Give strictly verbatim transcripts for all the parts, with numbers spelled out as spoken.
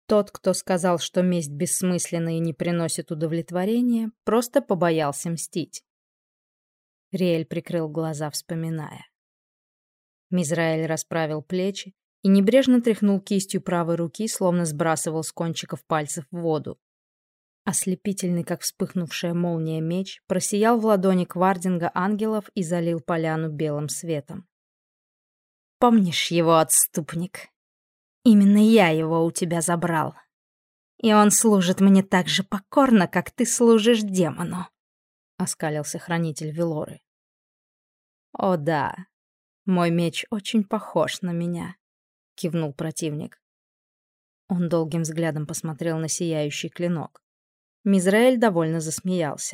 Тот, кто сказал, что месть бессмысленна и не приносит удовлетворения, просто побоялся мстить. Риэль прикрыл глаза, вспоминая. Мизраэль расправил плечи и небрежно тряхнул кистью правой руки, словно сбрасывал с кончиков пальцев в воду. Ослепительный, как вспыхнувшая молния, меч просиял в ладони Квардинга ангелов и залил поляну белым светом. «Помнишь его, отступник? Именно я его у тебя забрал. И он служит мне так же покорно, как ты служишь демону», — оскалился хранитель Велоры. «О да, мой меч очень похож на меня», — кивнул противник. Он долгим взглядом посмотрел на сияющий клинок. Мизраэль довольно засмеялся.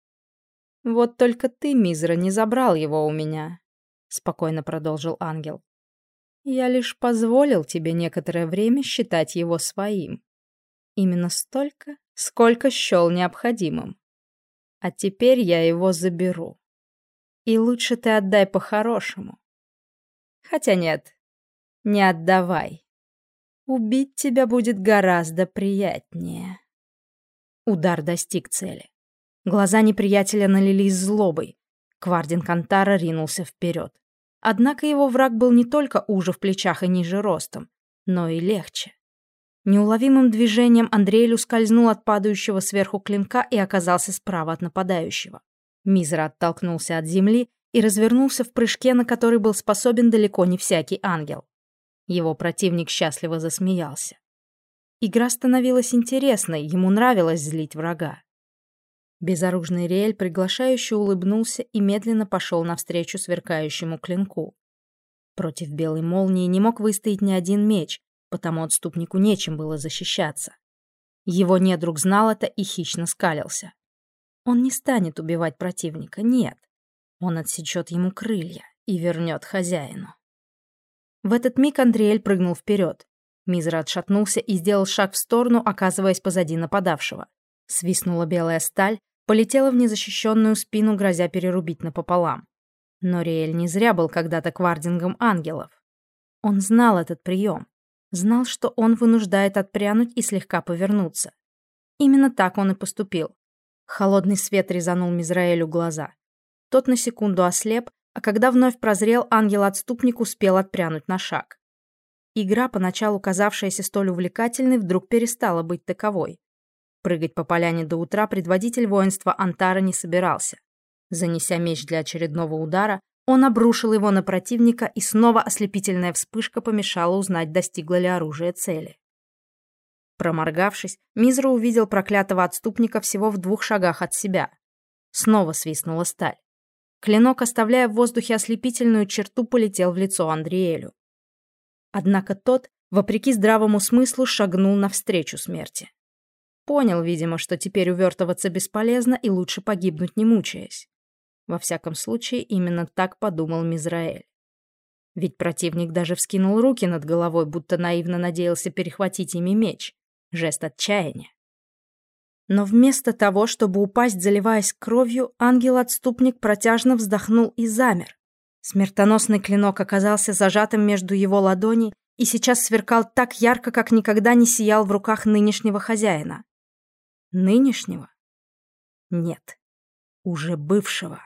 «Вот только ты, Мизра, не забрал его у меня», — спокойно продолжил ангел. «Я лишь позволил тебе некоторое время считать его своим. Именно столько, сколько счел необходимым. А теперь я его заберу. И лучше ты отдай по-хорошему. Хотя нет, не отдавай. Убить тебя будет гораздо приятнее». Удар достиг цели. Глаза неприятеля налились злобой. Квардинг Антара ринулся вперед. Однако его враг был не только уже в плечах и ниже ростом, но и легче. Неуловимым движением Андреэль ускользнул от падающего сверху клинка и оказался справа от нападающего. Мизра оттолкнулся от земли и развернулся в прыжке, на который был способен далеко не всякий ангел. Его противник счастливо засмеялся. Игра становилась интересной, ему нравилось злить врага. Безоружный Риэль приглашающе улыбнулся и медленно пошел навстречу сверкающему клинку. Против белой молнии не мог выстоять ни один меч, потому отступнику нечем было защищаться. Его недруг знал это и хищно скалился. Он не станет убивать противника, нет. Он отсечет ему крылья и вернет хозяину. В этот миг Андреэль прыгнул вперед. Мизра отшатнулся и сделал шаг в сторону, оказываясь позади нападавшего. Свистнула белая сталь, полетела в незащищенную спину, грозя перерубить напополам. Но Риэль не зря был когда-то квардингом ангелов. Он знал этот прием. Знал, что он вынуждает отпрянуть и слегка повернуться. Именно так он и поступил. Холодный свет резанул Мизраэлю глаза. Тот на секунду ослеп, а когда вновь прозрел, ангел-отступник успел отпрянуть на шаг. Игра, поначалу казавшаяся столь увлекательной, вдруг перестала быть таковой. Прыгать по поляне до утра предводитель воинства Антара не собирался. Занеся меч для очередного удара, он обрушил его на противника, и снова ослепительная вспышка помешала узнать, достигло ли оружие цели. Проморгавшись, Мизра увидел проклятого отступника всего в двух шагах от себя. Снова свистнула сталь. Клинок, оставляя в воздухе ослепительную черту, полетел в лицо Андреэлю. Однако тот, вопреки здравому смыслу, шагнул навстречу смерти. Понял, видимо, что теперь увертываться бесполезно и лучше погибнуть, не мучаясь. Во всяком случае, именно так подумал Мизраэль. Ведь противник даже вскинул руки над головой, будто наивно надеялся перехватить ими меч. Жест отчаяния. Но вместо того, чтобы упасть, заливаясь кровью, ангел-отступник протяжно вздохнул и замер. Смертоносный клинок оказался зажатым между его ладоней и сейчас сверкал так ярко, как никогда не сиял в руках нынешнего хозяина. Нынешнего? Нет, уже бывшего.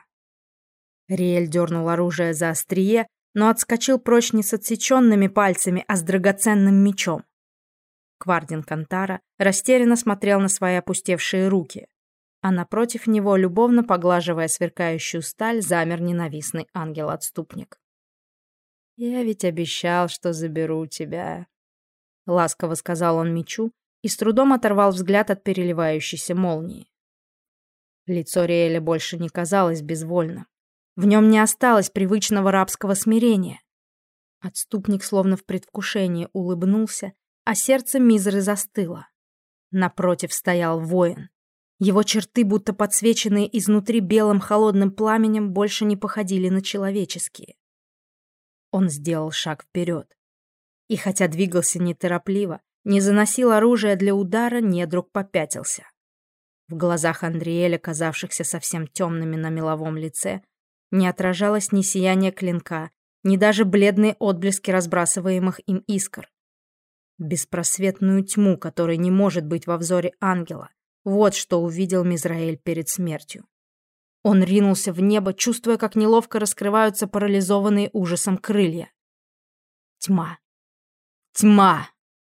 Риэль дернул оружие за острие, но отскочил прочь не с отсеченными пальцами, а с драгоценным мечом. Квардинг Антара растерянно смотрел на свои опустевшие руки, а напротив него, любовно поглаживая сверкающую сталь, замер ненавистный ангел-отступник. «Я ведь обещал, что заберу тебя», — ласково сказал он мечу и с трудом оторвал взгляд от переливающейся молнии. Лицо Риэля больше не казалось безвольным. В нем не осталось привычного рабского смирения. Отступник словно в предвкушении улыбнулся, а сердце Мизры застыло. Напротив стоял воин. Его черты, будто подсвеченные изнутри белым холодным пламенем, больше не походили на человеческие. Он сделал шаг вперед. И хотя двигался неторопливо, не заносил оружие для удара, недруг попятился. В глазах Андреэля, казавшихся совсем темными на меловом лице, не отражалось ни сияние клинка, ни даже бледные отблески разбрасываемых им искр. беспросветную тьму, которой не может быть во взоре ангела. Вот что увидел Мизраэль перед смертью. Он ринулся в небо, чувствуя, как неловко раскрываются парализованные ужасом крылья. Тьма. Тьма!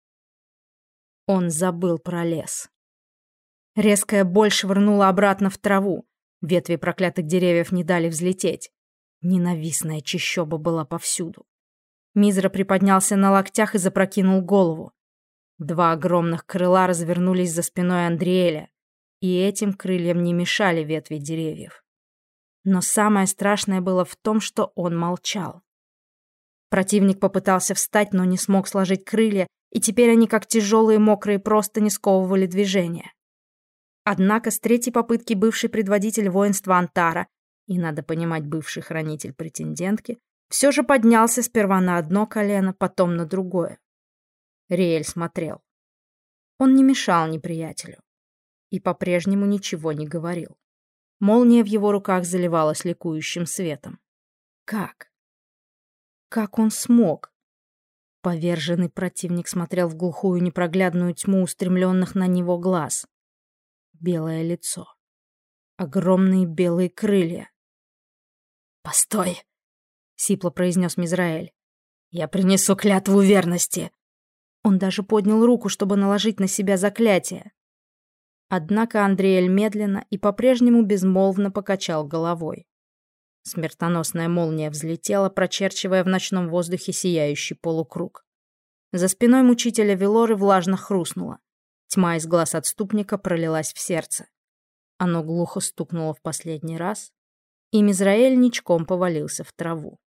Он забыл про лес. Резкая боль швырнула обратно в траву. Ветви проклятых деревьев не дали взлететь. Ненавистная чащоба была повсюду. Мизра приподнялся на локтях и запрокинул голову. Два огромных крыла развернулись за спиной Андриэля, и этим крыльям не мешали ветви деревьев. Но самое страшное было в том, что он молчал. Противник попытался встать, но не смог сложить крылья, и теперь они, как тяжелые мокрые простыни, сковывали движение. Однако с третьей попытки бывший предводитель воинства Антара, и, надо понимать, бывший хранитель претендентки, все же поднялся сперва на одно колено, потом на другое. Риэль смотрел. Он не мешал неприятелю и по-прежнему ничего не говорил. Молния в его руках заливалась ликующим светом. Как? Как он смог? Поверженный противник смотрел в глухую непроглядную тьму устремленных на него глаз. Белое лицо. Огромные белые крылья. «Постой!» — сипло произнес Мизраэль. «Я принесу клятву верности!» Он даже поднял руку, чтобы наложить на себя заклятие. Однако Андриэль медленно и по-прежнему безмолвно покачал головой. Смертоносная молния взлетела, прочерчивая в ночном воздухе сияющий полукруг. За спиной мучителя Велоры влажно хрустнуло. Тьма из глаз отступника пролилась в сердце. Оно глухо стукнуло в последний раз, и Мизраэль ничком повалился в траву.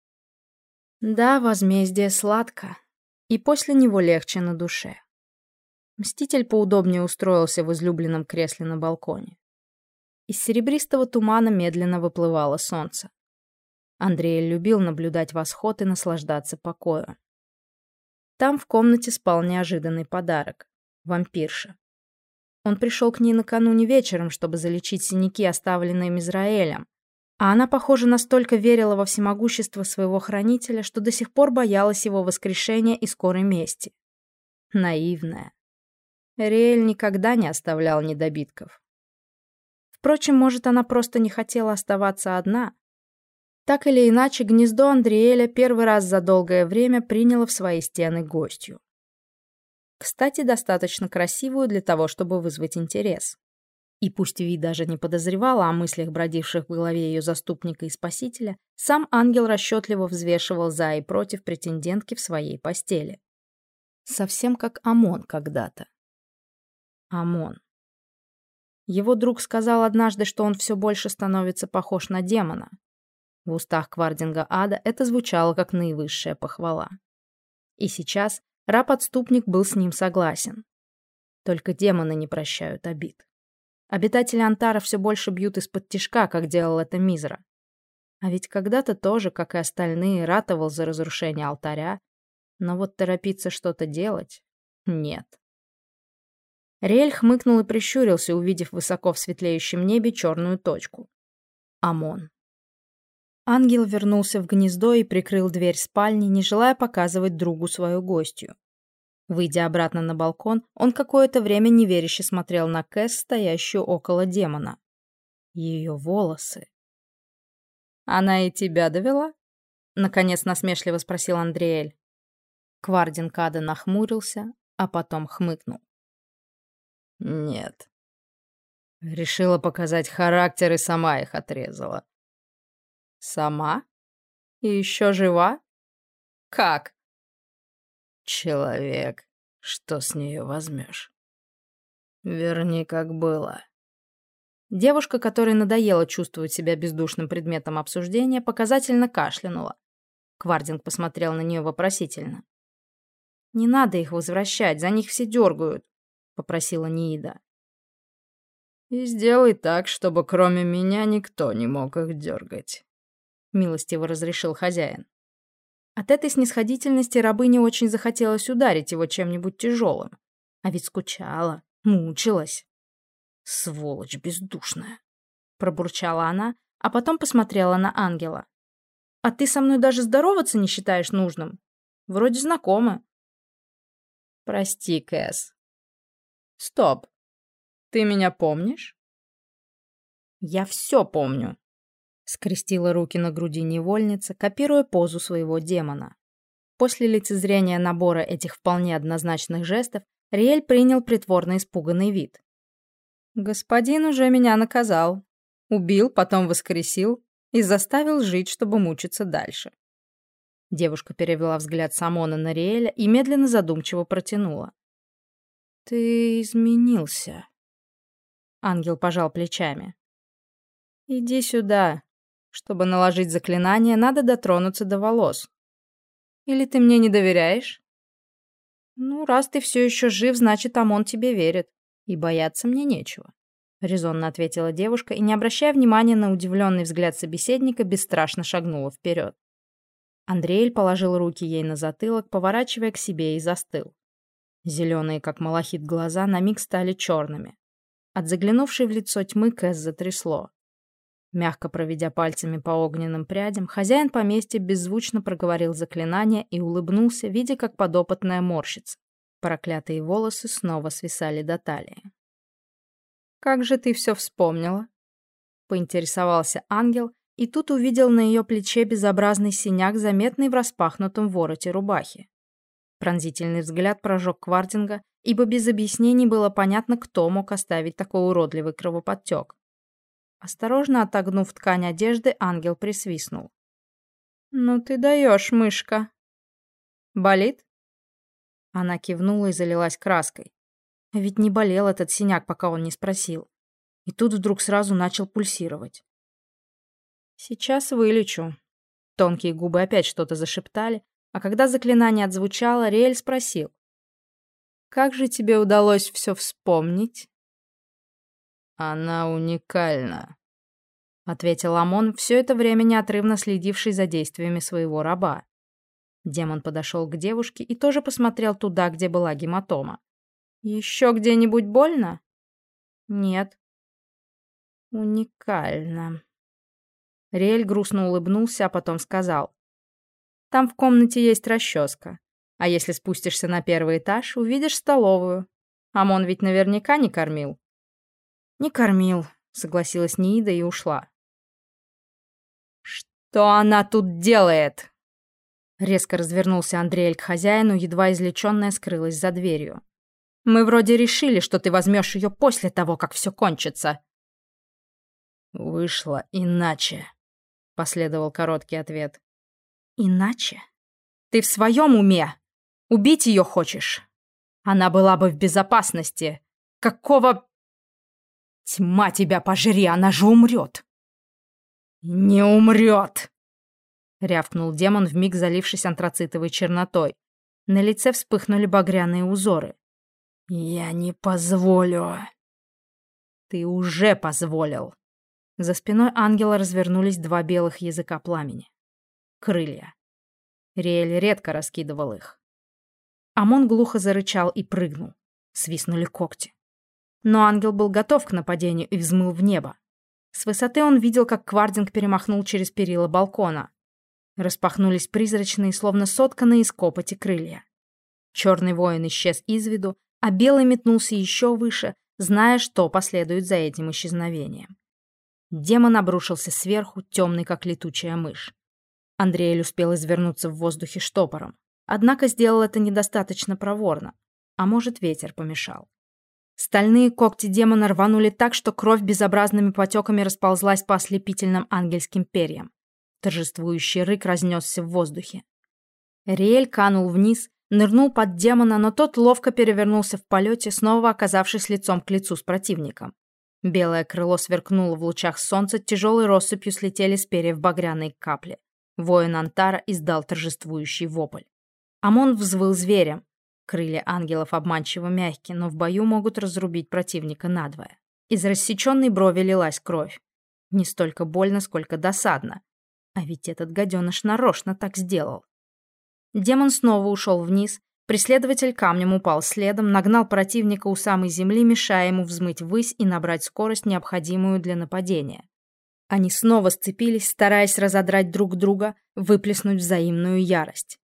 Да, возмездие сладко, и после него легче на душе. Мститель поудобнее устроился в излюбленном кресле на балконе. Из серебристого тумана медленно выплывало солнце. Андрей любил наблюдать восход и наслаждаться покоем. Там в комнате спал неожиданный подарок — вампирша. Он пришел к ней накануне вечером, чтобы залечить синяки, оставленные Мизраэлем, а она, похоже, настолько верила во всемогущество своего хранителя, что до сих пор боялась его воскрешения и скорой мести. Наивная. Риэль никогда не оставлял недобитков. Впрочем, может, она просто не хотела оставаться одна. Так или иначе, гнездо Андриэля первый раз за долгое время приняло в свои стены гостью. Кстати, достаточно красивую для того, чтобы вызвать интерес. И пусть Ви даже не подозревала о мыслях, бродивших в голове ее заступника и спасителя, сам ангел расчетливо взвешивал за и против претендентки в своей постели. Совсем как Амон когда-то. Амон. Его друг сказал однажды, что он все больше становится похож на демона. В устах Квардинга Ада это звучало как наивысшая похвала. И сейчас раб-отступник был с ним согласен. Только демоны не прощают обид. Обитатели Антара все больше бьют из-под тишка, как делал это Мизра. А ведь когда-то тоже, как и остальные, ратовал за разрушение алтаря, но вот торопиться что-то делать — нет. Риэль хмыкнул и прищурился, увидев высоко в светлеющем небе черную точку. Амон. Ангел вернулся в гнездо и прикрыл дверь спальни, не желая показывать другу свою гостью. Выйдя обратно на балкон, он какое-то время неверяще смотрел на Кэс, стоящую около демона. Ее волосы. «Она и тебя довела?» — наконец насмешливо спросил Андриэль. Квардин Када нахмурился, а потом хмыкнул. «Нет. Решила показать характер и сама их отрезала». «Сама? И еще жива? Как?» «Человек, что с нее возьмешь? Верни, как было». Девушка, которой надоело чувствовать себя бездушным предметом обсуждения, показательно кашлянула. Квардинг посмотрел на нее вопросительно. «Не надо их возвращать, за них все дергают», — попросила Ниида. «И сделай так, чтобы кроме меня никто не мог их дергать», — милостиво разрешил хозяин. От этой снисходительности рабыне очень захотелось ударить его чем-нибудь тяжелым. А ведь скучала, мучилась. «Сволочь бездушная», — пробурчала она, а потом посмотрела на ангела. «А ты со мной даже здороваться не считаешь нужным? Вроде знакомы». Прости, Кэс. Стоп. Ты меня помнишь? Я все помню. Скрестила руки на груди невольница, копируя позу своего демона. После лицезрения набора этих вполне однозначных жестов Риэль принял притворно испуганный вид. Господин уже меня наказал. Убил, потом воскресил и заставил жить, чтобы мучиться дальше. Девушка перевела взгляд с Амона на Риэля и медленно задумчиво протянула. «Ты изменился». Ангел пожал плечами. «Иди сюда. Чтобы наложить заклинание, надо дотронуться до волос. Или ты мне не доверяешь? Ну, раз ты все еще жив, значит, Амон тебе верит. И бояться мне нечего», — резонно ответила девушка и, не обращая внимания на удивленный взгляд собеседника, бесстрашно шагнула вперед. Андреэль положил руки ей на затылок, поворачивая к себе, и застыл. Зеленые, как малахит, глаза на миг стали черными. От заглянувшей в лицо тьмы Кэс затрясло. Мягко проведя пальцами по огненным прядям, хозяин поместья беззвучно проговорил заклинание и улыбнулся, видя, как подопытная морщится. Проклятые волосы снова свисали до талии. «Как же ты все вспомнила?» — поинтересовался ангел, и тут увидел на ее плече безобразный синяк, заметный в распахнутом вороте рубахи. Пронзительный взгляд прожег Квардинга, ибо без объяснений было понятно, кто мог оставить такой уродливый кровоподтек. Осторожно отогнув ткань одежды, ангел присвистнул. «Ну ты даешь, мышка!» «Болит?» Она кивнула и залилась краской. А ведь не болел этот синяк, пока он не спросил. И тут вдруг сразу начал пульсировать. «Сейчас вылечу». Тонкие губы опять что-то зашептали, а когда заклинание отзвучало, Риэль спросил. «Как же тебе удалось все вспомнить?» «Она уникальна», — ответил Амон, все это время неотрывно следивший за действиями своего раба. Демон подошел к девушке и тоже посмотрел туда, где была гематома. «Еще где-нибудь больно?» «Нет». «Уникально». Риэль грустно улыбнулся, а потом сказал. «Там в комнате есть расческа. А если спустишься на первый этаж, увидишь столовую. Амон ведь наверняка не кормил». «Не кормил», — согласилась Ниида и ушла. «Что она тут делает?» Резко развернулся Андреэль к хозяину, едва излеченная скрылась за дверью. «Мы вроде решили, что ты возьмешь ее после того, как все кончится». «Вышло иначе», — последовал короткий ответ. «Иначе? Ты в своем уме? Убить ее хочешь? Она была бы в безопасности. Какого... Тьма тебя пожри, она же умрет!» «Не умрет!» — рявкнул демон, вмиг залившись антрацитовой чернотой. На лице вспыхнули багряные узоры. «Я не позволю!» «Ты уже позволил!» За спиной ангела развернулись два белых языка пламени. Крылья. Риэль редко раскидывал их. Амон глухо зарычал и прыгнул. Свистнули когти. Но ангел был готов к нападению и взмыл в небо. С высоты он видел, как Квардинг перемахнул через перила балкона. Распахнулись призрачные, словно сотканные из копоти крылья. Черный воин исчез из виду, а белый метнулся еще выше, зная, что последует за этим исчезновением. Демон обрушился сверху, темный, как летучая мышь. Андреэль успел извернуться в воздухе штопором. Однако сделал это недостаточно проворно. А может, ветер помешал. Стальные когти демона рванули так, что кровь безобразными потеками расползлась по ослепительным ангельским перьям. Торжествующий рык разнесся в воздухе. Риэль канул вниз, нырнул под демона, но тот ловко перевернулся в полете, снова оказавшись лицом к лицу с противником. Белое крыло сверкнуло в лучах солнца, тяжелой россыпью слетели с перьев багряные капли. Воин Антара издал торжествующий вопль. Амон взвыл зверем. Крылья ангелов обманчиво мягкие, но в бою могут разрубить противника надвое. Из рассеченной брови лилась кровь. Не столько больно, сколько досадно. А ведь этот гаденыш нарочно так сделал. Демон снова ушел вниз. Преследователь камнем упал следом, нагнал противника у самой земли, мешая ему взмыть ввысь и набрать скорость, необходимую для нападения. Они снова сцепились, стараясь разодрать друг друга, выплеснуть взаимную ярость.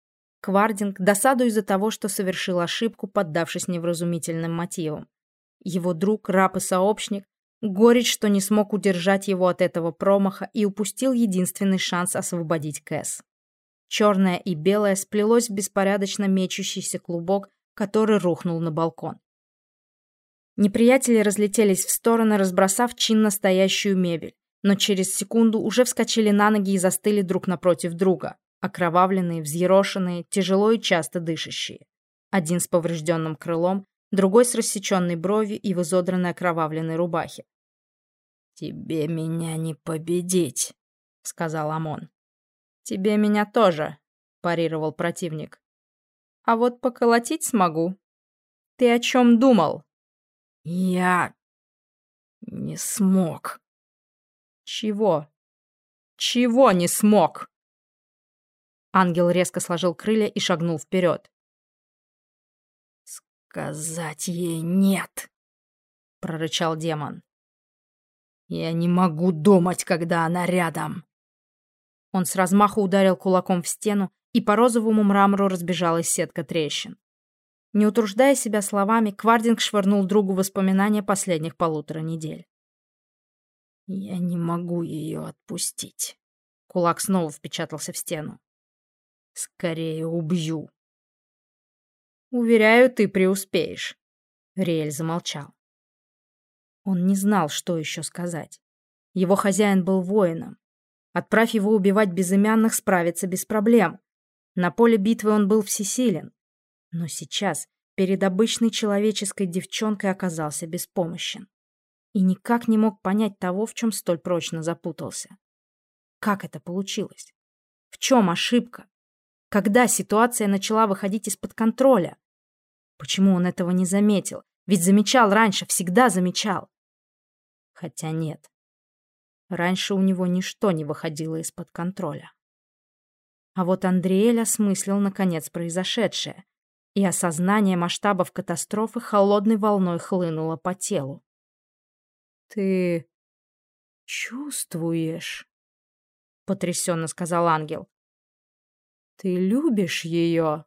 Квардинг, досаду из-за того, что совершил ошибку, поддавшись невразумительным мотивам. Его друг, раб и сообщник, горечь, что не смог удержать его от этого промаха и упустил единственный шанс освободить Кэс. Черное и белое сплелось в беспорядочно мечущийся клубок, который рухнул на балкон. Неприятели разлетелись в стороны, разбросав чинно стоящую мебель, но через секунду уже вскочили на ноги и застыли друг напротив друга, окровавленные, взъерошенные, тяжело и часто дышащие. Один с поврежденным крылом, другой с рассеченной бровью и в изодранной окровавленной рубахе. «Тебе меня не победить», — сказал Амон. «Тебе меня тоже», — парировал противник. «А вот поколотить смогу. Ты о чем думал?» «Я не смог». «Чего? Чего не смог?» Ангел резко сложил крылья и шагнул вперед. «Сказать ей нет», — прорычал демон. «Я не могу думать, когда она рядом». Он с размаху ударил кулаком в стену, и по розовому мрамору разбежалась сетка трещин. Не утруждая себя словами, Квардинг швырнул другу воспоминания последних полутора недель. «Я не могу ее отпустить». Кулак снова впечатался в стену. «Скорее убью». «Уверяю, ты преуспеешь», — Риэль замолчал. Он не знал, что еще сказать. Его хозяин был воином. Отправь его убивать безымянных, справиться без проблем. На поле битвы он был всесилен. Но сейчас перед обычной человеческой девчонкой оказался беспомощен. И никак не мог понять того, в чем столь прочно запутался. Как это получилось? В чем ошибка? Когда ситуация начала выходить из-под контроля? Почему он этого не заметил? Ведь замечал раньше, всегда замечал. Хотя нет. Раньше у него ничто не выходило из-под контроля. А вот Андриэль осмыслил, наконец, произошедшее, и осознание масштабов катастрофы холодной волной хлынуло по телу. «Ты чувствуешь?» — потрясенно сказал ангел. «Ты любишь ее?»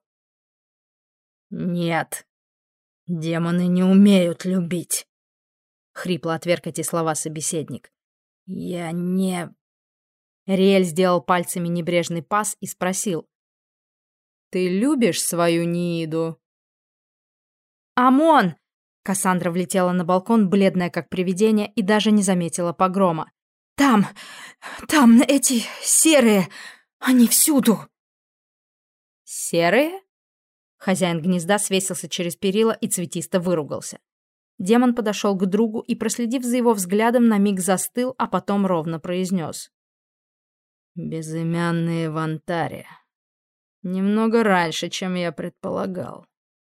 «Нет, демоны не умеют любить», — хрипло отверг эти слова собеседник. «Я не...» Риэль сделал пальцами небрежный пас и спросил. «Ты любишь свою Нииду?» «Амон!» Кассандра влетела на балкон, бледная как привидение, и даже не заметила погрома. «Там! Там эти серые! Они всюду!» «Серые?» Хозяин гнезда свесился через перила и цветисто выругался. Демон подошел к другу и, проследив за его взглядом, на миг застыл, а потом ровно произнес. «Безымянные в Антаре. Немного раньше, чем я предполагал.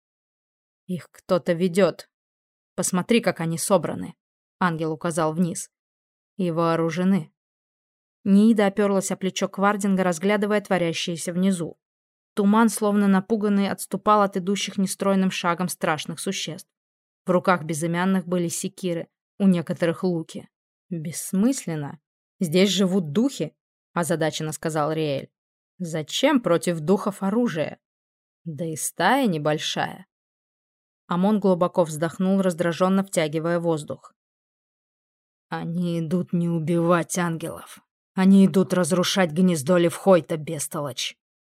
Их кто-то ведет. Посмотри, как они собраны», — ангел указал вниз. «И вооружены». Ниида оперлась о плечо Квардинга, разглядывая творящееся внизу. Туман, словно напуганный, отступал от идущих нестройным шагом страшных существ. В руках безымянных были секиры, у некоторых луки. «Бессмысленно. Здесь живут духи», — озадаченно сказал Риэль. «Зачем против духов оружие? Да и стая небольшая». Амон глубоко вздохнул, раздраженно втягивая воздух. «Они идут не убивать ангелов. Они идут разрушать гнездо Левхойта, бестолочь».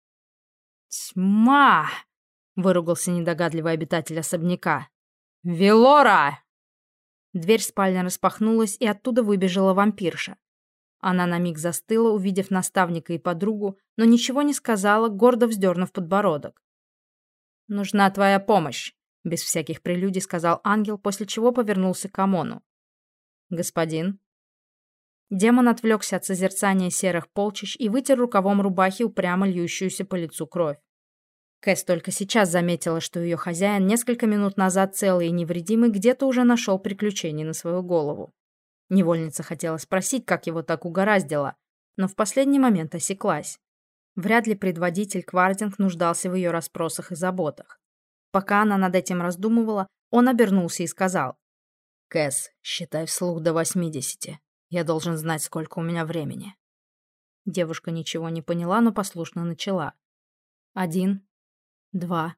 «Тьма!» — выругался недогадливый обитатель особняка. «Велора!» Дверь спальни распахнулась, и оттуда выбежала вампирша. Она на миг застыла, увидев наставника и подругу, но ничего не сказала, гордо вздернув подбородок. «Нужна твоя помощь», — без всяких прелюдий сказал ангел, после чего повернулся к Амону. «Господин?» Демон отвлекся от созерцания серых полчищ и вытер рукавом рубахи упрямо льющуюся по лицу кровь. Кэс только сейчас заметила, что ее хозяин несколько минут назад целый и невредимый где-то уже нашел приключений на свою голову. Невольница хотела спросить, как его так угораздило, но в последний момент осеклась. Вряд ли предводитель Квардинг нуждался в ее расспросах и заботах. Пока она над этим раздумывала, он обернулся и сказал. «Кэс, считай вслух до восьмидесяти. Я должен знать, сколько у меня времени». Девушка ничего не поняла, но послушно начала. «Один, два,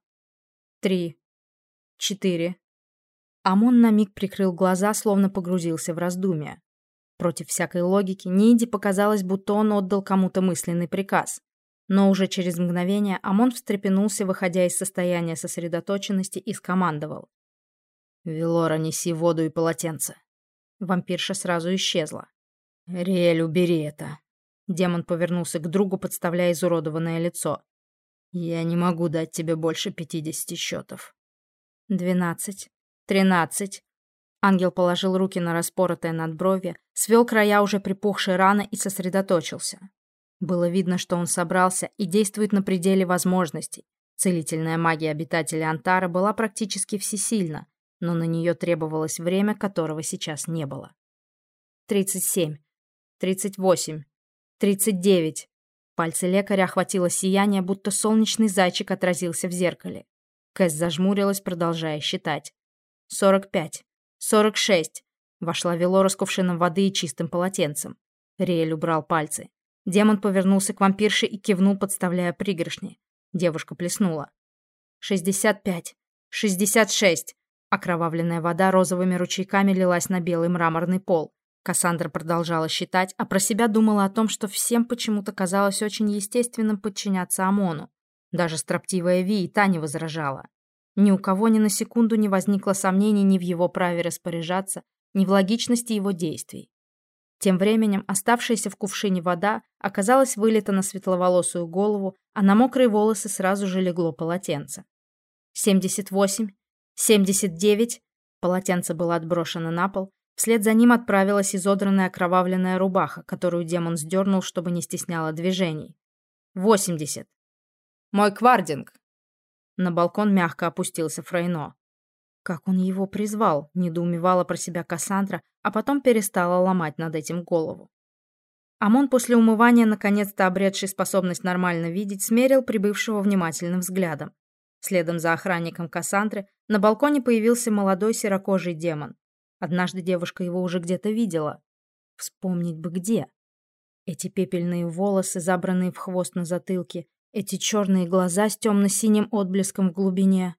три, четыре. Амон на миг прикрыл глаза, словно погрузился в раздумья. Против всякой логики Нииде показалось, будто он отдал кому-то мысленный приказ. Но уже через мгновение Амон встрепенулся, выходя из состояния сосредоточенности, и скомандовал. «Велора, неси воду и полотенце». Вампирша сразу исчезла. «Риэль, убери это». Демон повернулся к другу, подставляя изуродованное лицо. «Я не могу дать тебе больше пятидесяти счетов». «Двенадцать. Тринадцать». Ангел положил руки на распоротое надбровье, свел края уже припухшей раны и сосредоточился. Было видно, что он собрался и действует на пределе возможностей. Целительная магия обитателя Антара была практически всесильна, но на нее требовалось время, которого сейчас не было. Тридцать семь. Тридцать восемь. Тридцать девять. Пальцы лекаря охватило сияние, будто солнечный зайчик отразился в зеркале. Кэс зажмурилась, продолжая считать. Сорок пять. Сорок шесть. Вошла Велора с кувшином воды и чистым полотенцем. Риэль убрал пальцы. Демон повернулся к вампирше и кивнул, подставляя пригоршни. Девушка плеснула. Шестьдесят пять. Шестьдесят шесть. Окровавленная вода розовыми ручейками лилась на белый мраморный пол. Кассандра продолжала считать, а про себя думала о том, что всем почему-то казалось очень естественным подчиняться Амону. Даже строптивая Ви и та не возражала. Ни у кого ни на секунду не возникло сомнений ни в его праве распоряжаться, ни в логичности его действий. Тем временем оставшаяся в кувшине вода оказалась вылита на светловолосую голову, а на мокрые волосы сразу же легло полотенце. семьдесят восемь, семьдесят девять. Полотенце было отброшено на пол. Вслед за ним отправилась изодранная окровавленная рубаха, которую демон сдернул, чтобы не стесняло движений. восемьдесят. «Мой квардинг!» На балкон мягко опустился Фрейно. Как он его призвал, недоумевала про себя Кассандра, а потом перестала ломать над этим голову. Амон после умывания, наконец-то обретший способность нормально видеть, смерил прибывшего внимательным взглядом. Следом за охранником Кассандры на балконе появился молодой серокожий демон. Однажды девушка его уже где-то видела. Вспомнить бы где. Эти пепельные волосы, забранные в хвост на затылке, эти черные глаза с темно-синим отблеском в глубине.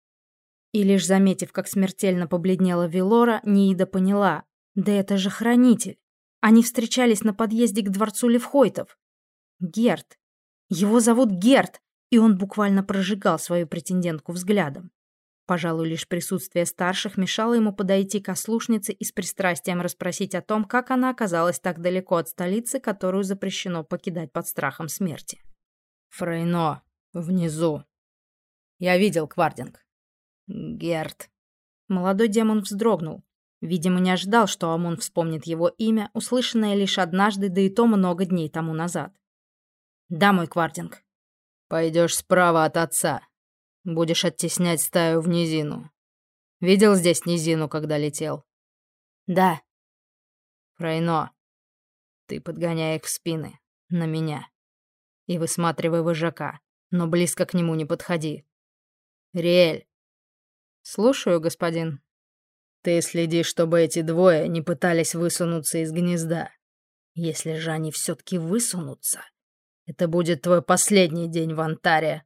И лишь заметив, как смертельно побледнела Велора, Ниида поняла. Да это же хранитель. Они встречались на подъезде к дворцу Левхойтов. Герт. Его зовут Герт, и он буквально прожигал свою претендентку взглядом. Пожалуй, лишь присутствие старших мешало ему подойти к ослушнице и с пристрастием расспросить о том, как она оказалась так далеко от столицы, которую запрещено покидать под страхом смерти. «Фрейно, внизу. Я видел квардинг». «Герт». Молодой демон вздрогнул. Видимо, не ожидал, что Амон вспомнит его имя, услышанное лишь однажды, да и то много дней тому назад. «Да, мой квардинг». «Пойдешь справа от отца. Будешь оттеснять стаю в низину. Видел здесь низину, когда летел?» «Да». «Фрейно, ты подгоняй их в спины. На меня. И высматривай вожака, но близко к нему не подходи. Риэль». «Слушаю, господин». «Ты следи, чтобы эти двое не пытались высунуться из гнезда. Если же они все-таки высунутся, это будет твой последний день в Антаре».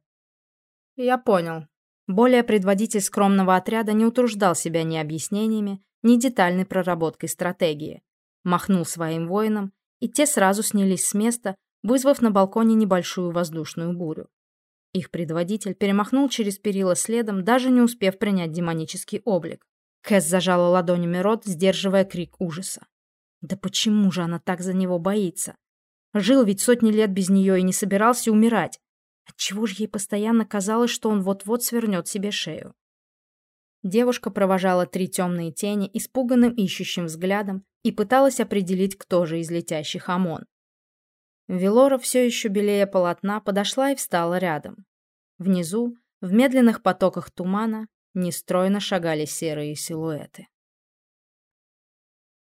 «Я понял». Более предводитель скромного отряда не утруждал себя ни объяснениями, ни детальной проработкой стратегии. Махнул своим воинам, и те сразу снялись с места, вызвав на балконе небольшую воздушную бурю. Их предводитель перемахнул через перила следом, даже не успев принять демонический облик. Кэс зажала ладонями рот, сдерживая крик ужаса. Да почему же она так за него боится? Жил ведь сотни лет без нее и не собирался умирать. Отчего же ей постоянно казалось, что он вот-вот свернет себе шею? Девушка провожала три темные тени испуганным ищущим взглядом и пыталась определить, кто же из летящих Амон. Велора, все еще белее полотна, подошла и встала рядом. Внизу, в медленных потоках тумана, нестройно шагали серые силуэты.